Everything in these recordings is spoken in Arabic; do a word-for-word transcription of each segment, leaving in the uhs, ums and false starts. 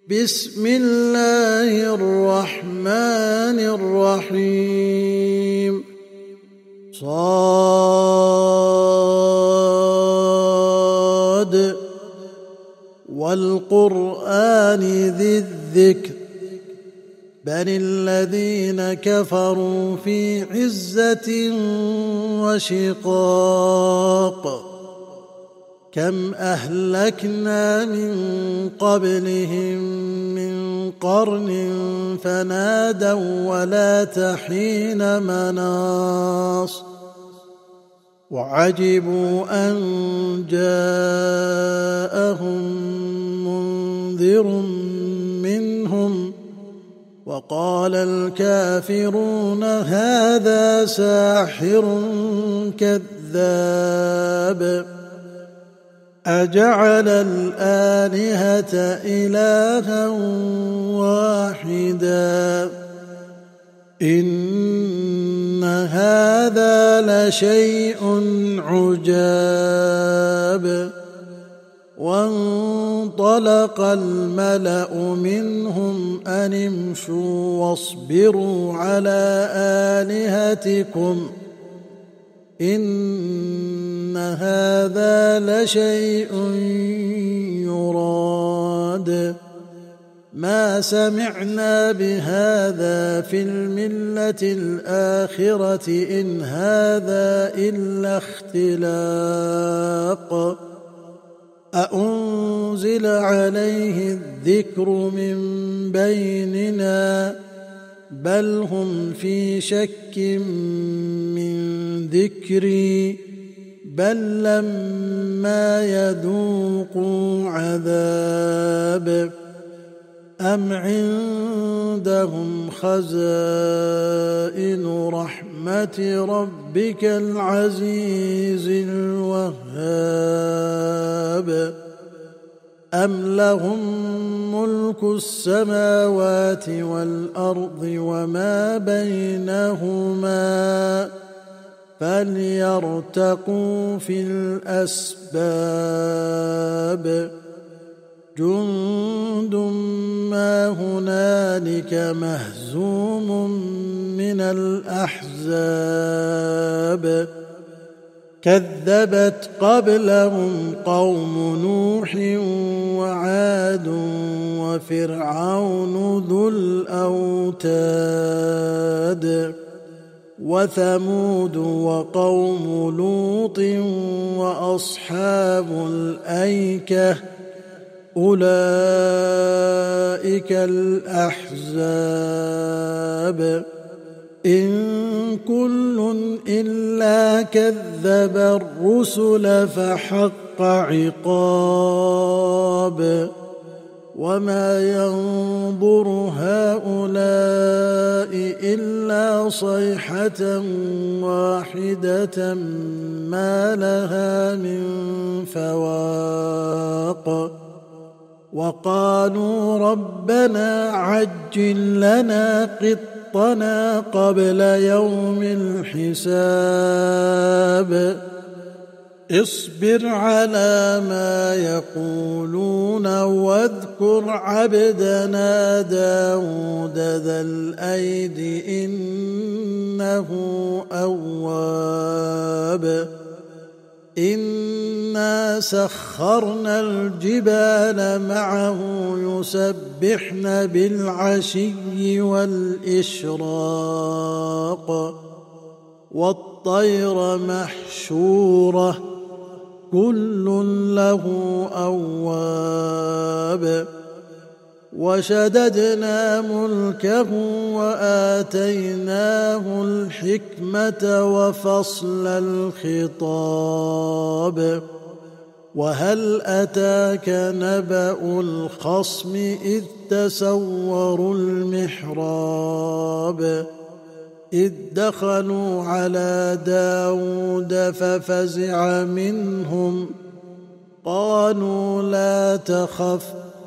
بسم الله الرحمن الرحيم صاد والقرآن ذي الذكر بل الذين كفروا في عزة وشقاق كم أهلكنا من قبلهم من قرن فنادوا ولا حين مناص وعجبوا أن جاءهم منذر منهم وقال الكافرون هذا ساحر كذاب أجعل الآلهة إلها واحدا إن هذا لشيء عجاب وانطلق الملأ منهم أن امشوا واصبروا على آلهتكم إن هذا لشيء يراد ما سمعنا بهذا في الملة الآخرة إن هذا إلا اختلاق أأنزل عليه الذكر من بيننا بل هم في شك من ذكري بل لما يذوقوا عذاب أم عندهم خزائن رحمة ربك العزيز الوهاب أم لهم ملك السماوات والأرض وما بينهما فليرتقوا في الأسباب جند ما هنالك مهزوم من الأحزاب كذبت قبلهم قوم نوح وعاد وفرعون ذو الأوتاد وثمود وقوم لوط وأصحاب الأيكة أولئك الأحزاب إن كل إلا كذب الرسل فحق عقاب وما ينظر هؤلاء إلا صيحة واحدة ما لها من فواق وقالوا ربنا عجل لنا قطنا قبل يوم الحساب اصبر على ما يقولون واذكر عبدنا داود ذا الأيد إنه أواب إنا سخرنا الجبال معه يسبحن بالعشي والإشراق والطير محشورة كل له أواب وشددنا ملكه وآتيناه الحكمة وفصل الخطاب وهل أتاك نبأ الخصم إذ تسوروا المحراب إذ دخلوا على داود ففزع منهم قالوا لا تخف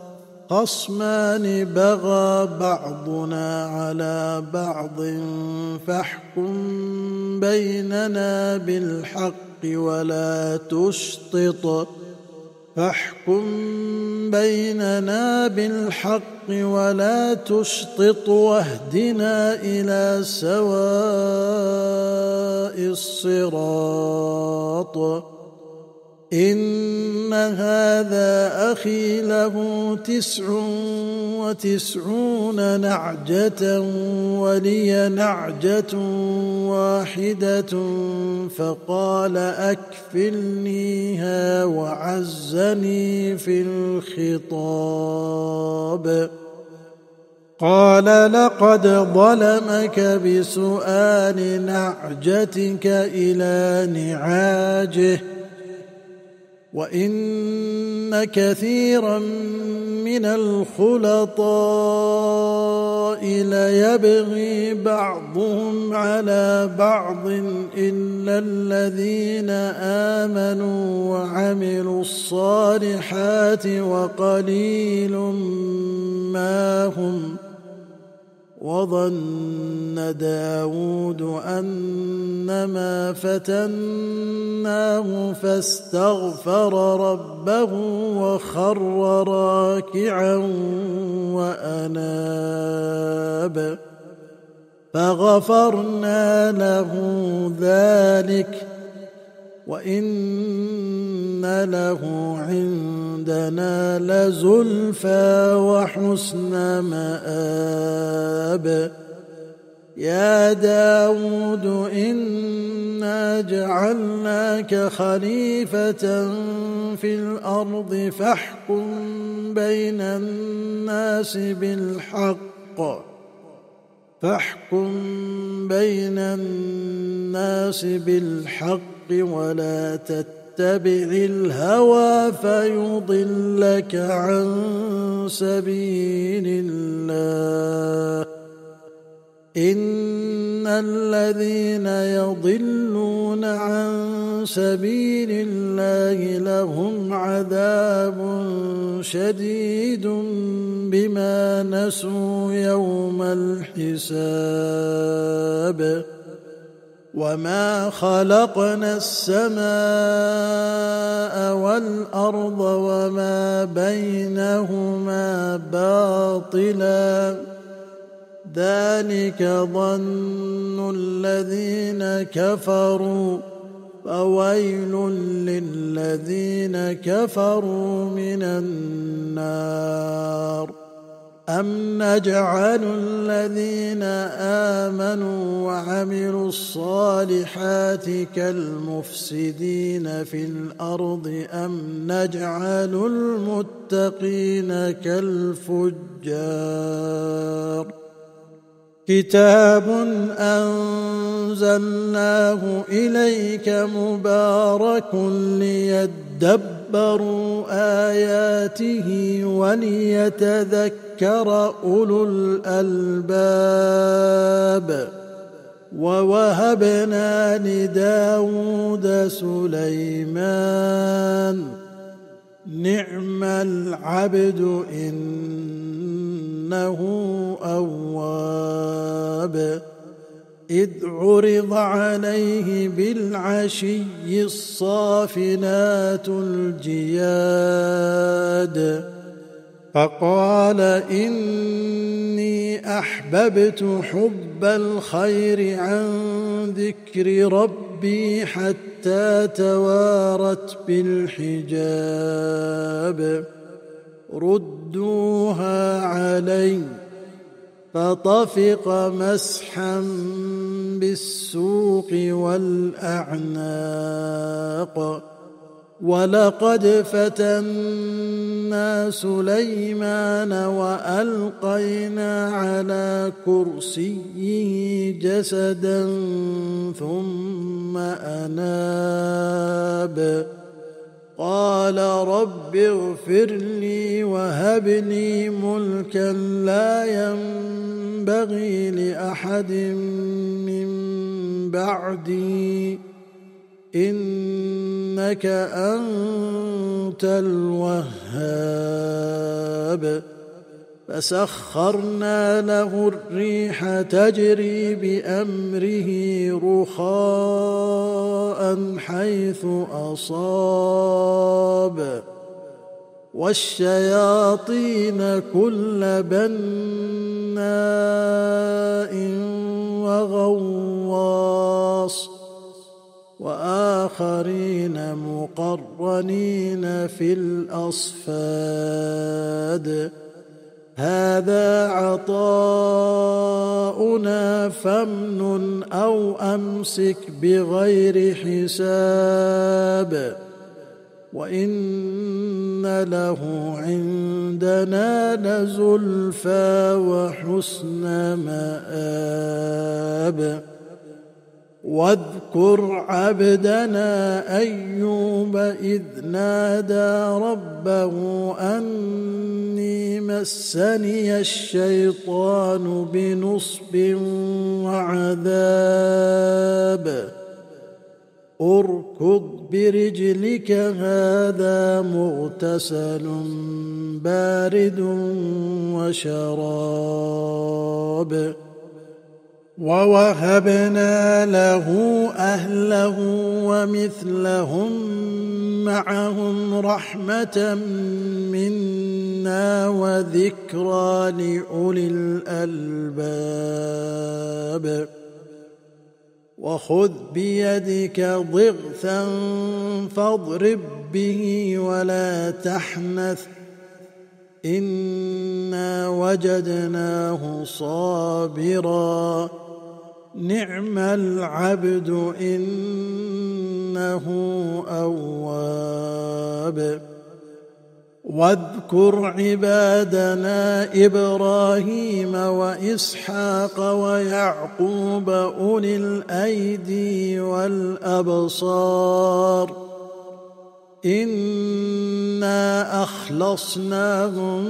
خصمان بغى بعضنا على بعض فاحكم بيننا بالحق ولا تشطط فاحكم بيننا بالحق ولا تشطط واهدنا إلى سواء الصراط. إن هذا أخي له تسع وتسعون نعجة ولي نعجة واحدة فقال أكفلنيها وعزني في الخطاب. قال لقد ظلمك بسؤال نعجتك إلى نعاجه وإن كثيرا من الخلطاء ليبغي بعضهم على بعض إلا الذين آمنوا وعملوا الصالحات وقليل ما هم. وظن داود أنما فتناه فاستغفر ربه وخر راكعا وأناب فغفرنا له ذلك وإن له عندنا لزلفى وحسن مآب. يا داود إنا جعلناك خليفة في الأرض فاحكم بين الناس بالحق فاحكم بين الناس بالحق ولا تتبع الهوى فيضلك عن سبيل الله. إن الذين يضلون عن سبيل الله لهم عذاب شديد بما نسوا يوم الحساب. وما خلقنا السماء والأرض وما بينهما باطلا ذلك ظن الذين كفروا فويل للذين كفروا من النار. أم نجعل الذين آمنوا وعملوا الصالحات كالمفسدين في الأرض أم نجعل المتقين كالفجار. كتاب أنزلناه إليك مبارك ليدبروا آياته وليتذكر أولو الألباب. ووهبنا لداود سليمان نعم العبد إنه أواب. إذ عرض عليه بالعشي الصافنات الجياد فقال إني أحببت حب الخير عن ذكر ربي حتى توارت بالحجاب. ردوها علي فطفق مسحا بالسوق والأعناق. ولقد فتنا سليمان وألقينا على كرسيه جسدا ثم أناب قال رب اغفر لي وهب لي ملكا لا ينبغي لأحد من بعدي إنك أنت الوهاب. فسخرنا له الريح تجري بأمره رخاء حيث أصاب والشياطين كل بناء وغواص وآخرين مقرنين في الأصفاد هذا عطاؤنا فامنن أو أمسك بغير حساب وإن له عندنا لزلفى وحسن مآب واذكر عبدنا أيوب إذ نادى ربه أني مسني الشيطان بنصب وعذاب اركض برجلك هذا مغتسل بارد وشراب ووهبنا له أهله ومثلهم معهم رحمة منا وذكرى لأولي الألباب وخذ بيدك ضغثا فاضرب به ولا تحنث إنا وجدناه صابرا نعم العبد إنه أواب واذكر عبادنا إبراهيم وإسحاق ويعقوب أولي الأيدي والأبصار إنا أخلصناهم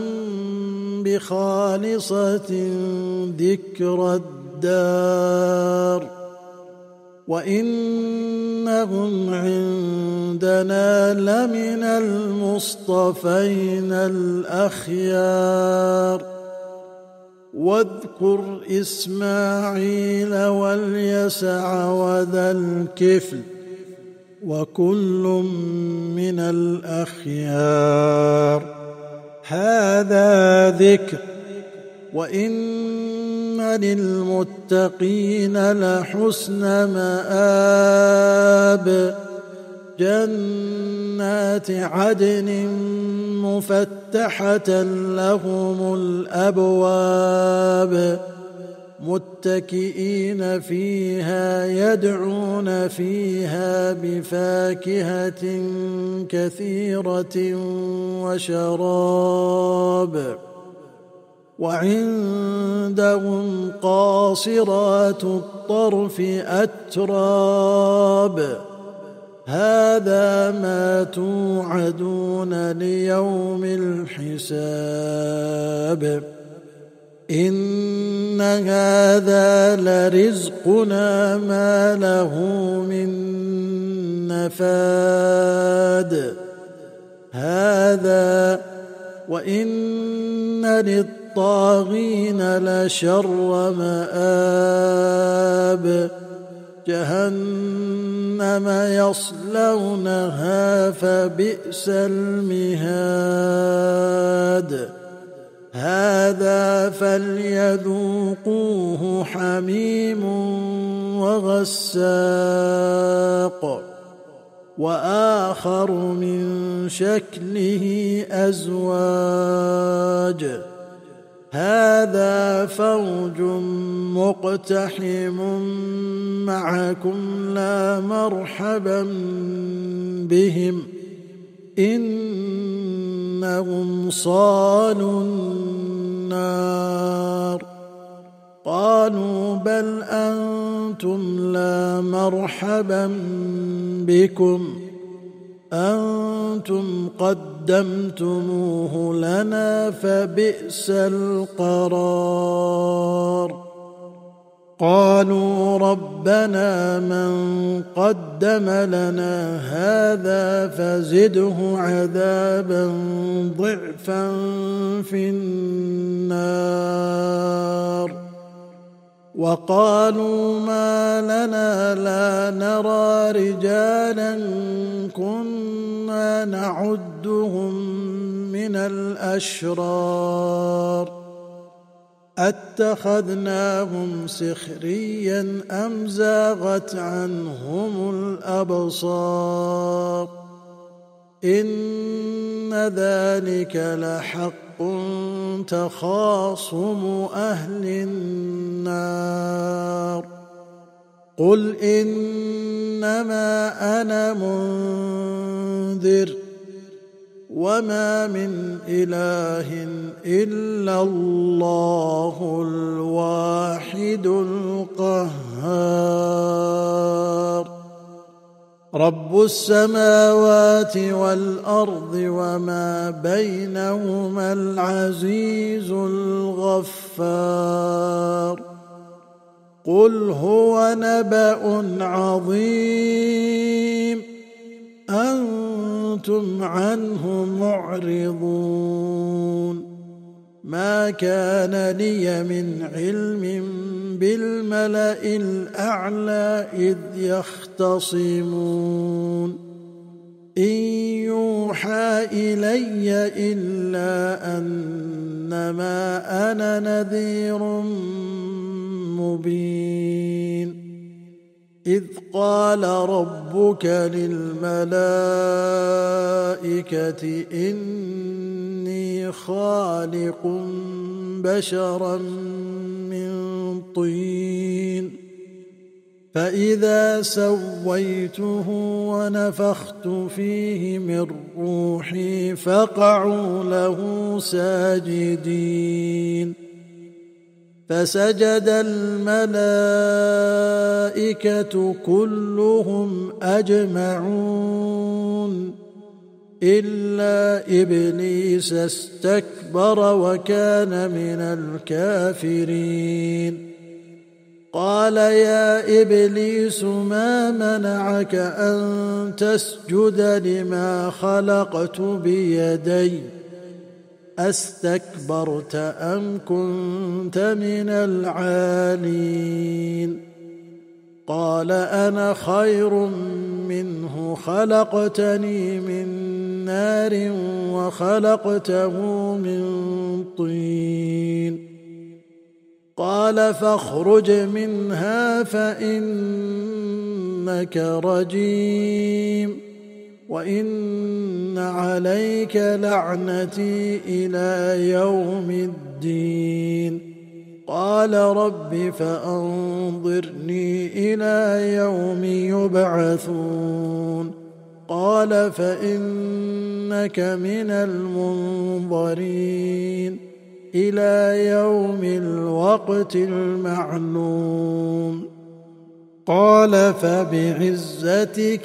بخالصة ذكر الدار وإنهم عندنا لمن المصطفين الأخيار واذكر إسماعيل واليسع وذا الكفل وكل من الأخيار هذا ذكر وإن للمتقين لحسن مآب جنات عدن مفتحة لهم الأبواب متكئين فيها يدعون فيها بفاكهة كثيرة وشراب وعندهم قاصرات الطرف أتراب هذا ما توعدون ليوم الحساب إن هذا لرزقنا ما له من نفاد هذا وإن للطاغين لشر مآب جهنم يصلونها فبئس المهاد هذا فليذوقوه حميم وغساق وآخر من شكله أزواج هذا فوج مقتحم معكم لا مرحبا بهم إنهم صالوا النار قالوا بل أنتم لا مرحبا بكم أنتم قدمتموه لنا فبئس القرار قالوا ربنا من قدم لنا هذا فزده عذابا ضعفا في النار وقالوا ما لنا لا نرى رجالا كنا نعدهم من من الأشرار أتخذناهم سخريا أم زاغت عنهم الأبصار إن ذلك لحق تخاصم أهل النار قل إنما أنا منذر وما من إله إلا الله الواحد القهار رب السماوات والأرض وما بينهما العزيز الغفار قل هو نبأ عظيم أنتم عنه معرضون ما كان لي من علم بالملأ الأعلى إذ يختصمون إن يوحى إلي إلا أنما أنا نذير مبين إذ قال ربك للملائكة إني خالق بشرا من طين فإذا سويته ونفخت فيه من روحي فقعوا له ساجدين فسجد الملائكة كلهم أجمعون إلا إبليس استكبر وكان من الكافرين قال يا إبليس ما منعك أن تسجد لما خلقت بيدي أستكبرت أم كنت من العالين قال أنا خير منه خلقتني من نار وخلقته من طين قال فاخرج منها فإنك رجيم وإن عليك لعنتي إلى يوم الدين قال رب فأنظرني إلى يوم يبعثون قال فإنك من المنظرين إلى يوم الوقت المعلوم قال فبعزتك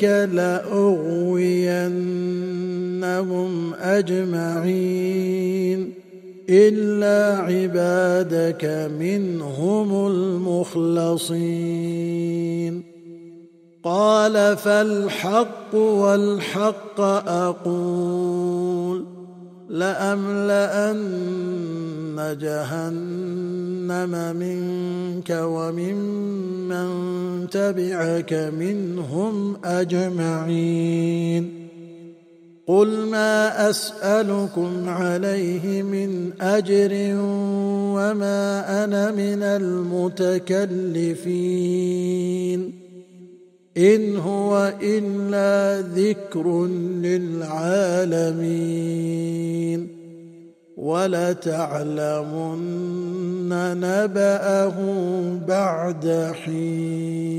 لأغوينهم أجمعين إلا عبادك منهم المخلصين قال فالحق والحق أقول لأملأن جهنم منك وممن تبعك منهم أجمعين قل ما أسألكم عليه من أجر وما أنا من المتكلفين إن هو إلا ذكر للعالمين ولتعلمن نبأه بعد حين.